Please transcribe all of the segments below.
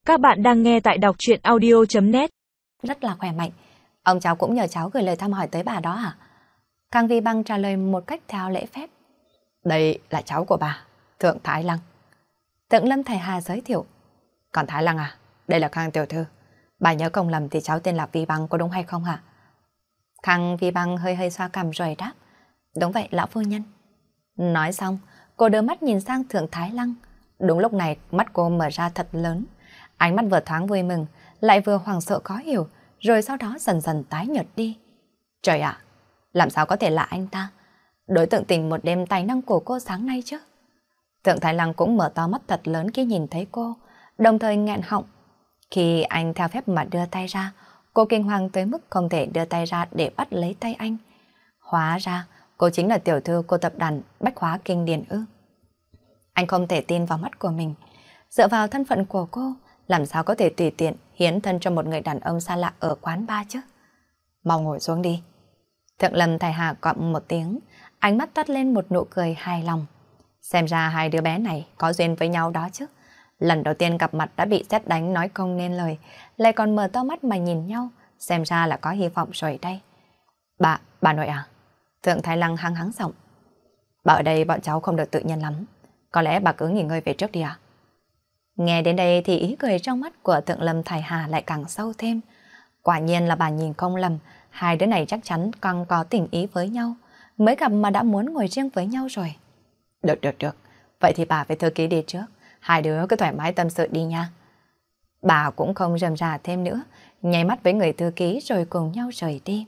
Các bạn đang nghe tại đọc truyện audio.net. Rất là khỏe mạnh. Ông cháu cũng nhờ cháu gửi lời thăm hỏi tới bà đó hả? Khang Vi Băng trả lời một cách theo lễ phép. Đây là cháu của bà, Thượng Thái Lăng. Thượng Lâm thầy Hà giới thiệu. Còn Thái Lăng à, đây là Khang tiểu thư. Bà nhớ không lầm thì cháu tên là Vi Băng, có đúng hay không hả? Khang Vi Băng hơi hơi xoa cằm rồi đáp. Đúng vậy lão phu nhân. Nói xong, cô đưa mắt nhìn sang Thượng Thái Lăng. Đúng lúc này mắt cô mở ra thật lớn. Ánh mắt vừa thoáng vui mừng, lại vừa hoảng sợ khó hiểu, rồi sau đó dần dần tái nhợt đi. Trời ạ, làm sao có thể là anh ta? Đối tượng tình một đêm tài năng của cô sáng nay chứ? Thượng Thái Lăng cũng mở to mắt thật lớn khi nhìn thấy cô, đồng thời nghẹn họng. Khi anh theo phép mà đưa tay ra, cô kinh hoàng tới mức không thể đưa tay ra để bắt lấy tay anh. Hóa ra, cô chính là tiểu thư của tập đoàn Bách Hóa Kinh Điển ư. Anh không thể tin vào mắt của mình. Dựa vào thân phận của cô, làm sao có thể tùy tiện hiến thân cho một người đàn ông xa lạ ở quán bar chứ? Mau ngồi xuống đi. Thượng Lâm thầy Hà cọm một tiếng, ánh mắt toát lên một nụ cười hài lòng. Xem ra hai đứa bé này có duyên với nhau đó chứ. Lần đầu tiên gặp mặt đã bị sét đánh nói không nên lời, lại còn mở to mắt mà nhìn nhau, xem ra là có hy vọng rồi đây. Bà nội à? Thượng Thái Lăng hăng hắng giọng. Bà ở đây bọn cháu không được tự nhiên lắm. Có lẽ bà cứ nghỉ ngơi về trước đi à? Nghe đến đây thì ý cười trong mắt của Thượng Lâm thầy Hà lại càng sâu thêm. Quả nhiên là bà nhìn không lầm, hai đứa này chắc chắn càng có tình ý với nhau, mới gặp mà đã muốn ngồi riêng với nhau rồi. Được. Vậy thì bà với thư ký đi trước. Hai đứa cứ thoải mái tâm sự đi nha. Bà cũng không rườm rà thêm nữa, nháy mắt với người thư ký rồi cùng nhau rời đi.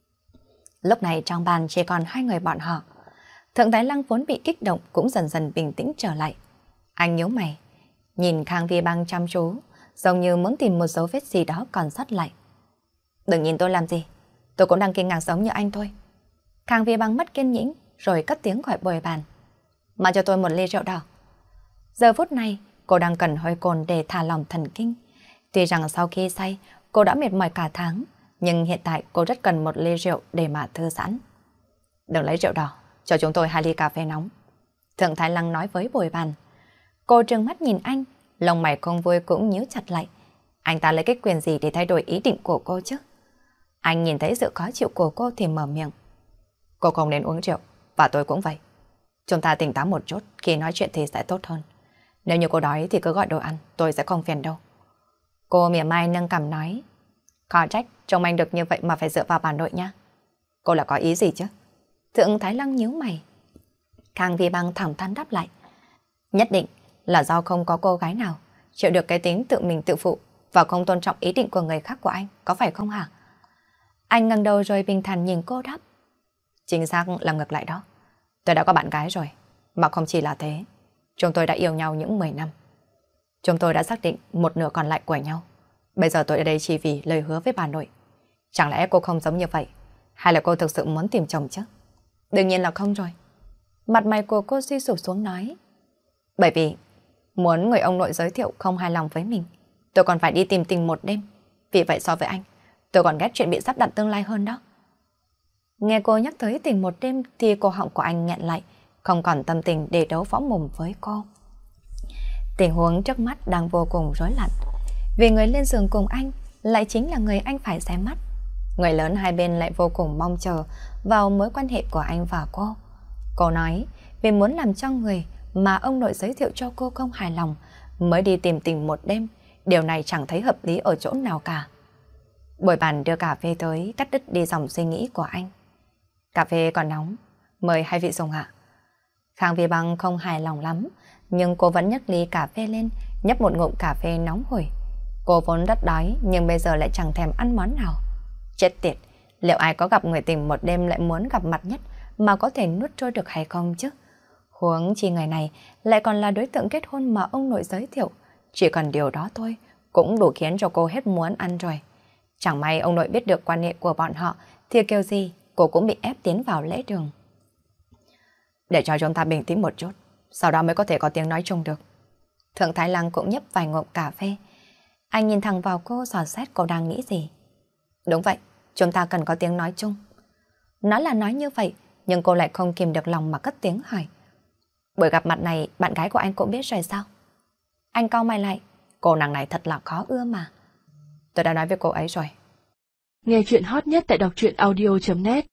Lúc này trong bàn chỉ còn hai người bọn họ. Thượng Thái Lăng vốn bị kích động cũng dần dần bình tĩnh trở lại. Anh nhíu mày, nhìn Khang Vi Băng chăm chú, giống như muốn tìm một dấu vết gì đó còn sót lại. Đừng nhìn tôi làm gì, tôi cũng đang kinh ngạc giống như anh thôi. Khang Vi Băng mất kiên nhẫn rồi cất tiếng gọi bồi bàn. Mà cho tôi một ly rượu đỏ. Giờ phút này, cô đang cần hơi cồn để thả lỏng thần kinh. Tuy rằng sau khi say, cô đã mệt mỏi cả tháng, nhưng hiện tại cô rất cần một ly rượu để mà thư giãn. Đừng lấy rượu đỏ, cho chúng tôi 2 ly cà phê nóng. Thượng Thái Lăng nói với bồi bàn. Cô trừng mắt nhìn anh, lông mày không vui cũng nhíu chặt lại. Anh ta lấy cái quyền gì để thay đổi ý định của cô chứ? Anh nhìn thấy sự khó chịu của cô thì mở miệng. Cô không nên uống rượu, và tôi cũng vậy. Chúng ta tỉnh táo một chút, khi nói chuyện thì sẽ tốt hơn. Nếu như cô đói thì cứ gọi đồ ăn, tôi sẽ không phiền đâu. Cô mỉa mai nâng cằm nói. Khó trách, trông anh được như vậy mà phải dựa vào bà nội nha. Cô là có ý gì chứ? Thượng Thái Lăng nhíu mày. Khang Vi Băng thẳng thắn đáp lại. Nhất định là do không có cô gái nào chịu được cái tính tự mình tự phụ và không tôn trọng ý định của người khác của anh, có phải không hả? Anh ngẩng đầu rồi bình thản nhìn cô đáp. Chính xác là ngược lại đó. Tôi đã có bạn gái rồi, mà không chỉ là thế. Chúng tôi đã yêu nhau những 10 năm. Chúng tôi đã xác định một nửa còn lại của nhau. Bây giờ tôi ở đây chỉ vì lời hứa với bà nội. Chẳng lẽ cô không giống như vậy? Hay là cô thực sự muốn tìm chồng chứ? Đương nhiên là không rồi. Mặt mày của cô suy sụp xuống nói. Bởi vì muốn người ông nội giới thiệu không hài lòng với mình, tôi còn phải đi tìm tình một đêm. Vì vậy so với anh, tôi còn ghét chuyện bị sắp đặt tương lai hơn đó. Nghe cô nhắc tới tình một đêm thì cổ họng của anh nghẹn lại, không còn tâm tình để đấu võ mồm với cô. Tình huống trước mắt đang vô cùng rối loạn. Vì người lên giường cùng anh lại chính là người anh phải xem mắt. Người lớn hai bên lại vô cùng mong chờ vào mối quan hệ của anh và cô. Cô nói vì muốn làm cho người mà ông nội giới thiệu cho cô không hài lòng mới đi tìm tình một đêm. Điều này chẳng thấy hợp lý ở chỗ nào cả. Bồi bàn đưa cà phê tới cắt đứt đi dòng suy nghĩ của anh. Cà phê còn nóng, mời hai vị dùng ạ. Khang Vi Băng không hài lòng lắm, nhưng cô vẫn nhấc ly cà phê lên, nhấp một ngụm cà phê nóng hổi. Cô vốn rất đói nhưng bây giờ lại chẳng thèm ăn món nào. Chết tiệt, liệu ai có gặp người tình một đêm lại muốn gặp mặt nhất mà có thể nuốt trôi được hay không chứ? Huống chi người này lại còn là đối tượng kết hôn mà ông nội giới thiệu. Chỉ cần điều đó thôi cũng đủ khiến cho cô hết muốn ăn rồi. Chẳng may ông nội biết được quan hệ của bọn họ thì kêu gì cô cũng bị ép tiến vào lễ đường. Để cho chúng ta bình tĩnh một chút, sau đó mới có thể có tiếng nói chung được. Thượng Thái Lăng cũng nhấp vài ngụm cà phê. Anh nhìn thẳng vào cô dò xét cô đang nghĩ gì. Đúng vậy, chúng ta cần có tiếng nói chung. Nói là nói như vậy, nhưng cô lại không kìm được lòng mà cất tiếng hỏi. Buổi gặp mặt này bạn gái của anh cũng biết rồi sao? Anh cau mày lại, Cô nàng này thật là khó ưa mà. Tôi đã nói với cô ấy rồi. Nghe chuyện hot nhất tại đọc truyện audio.net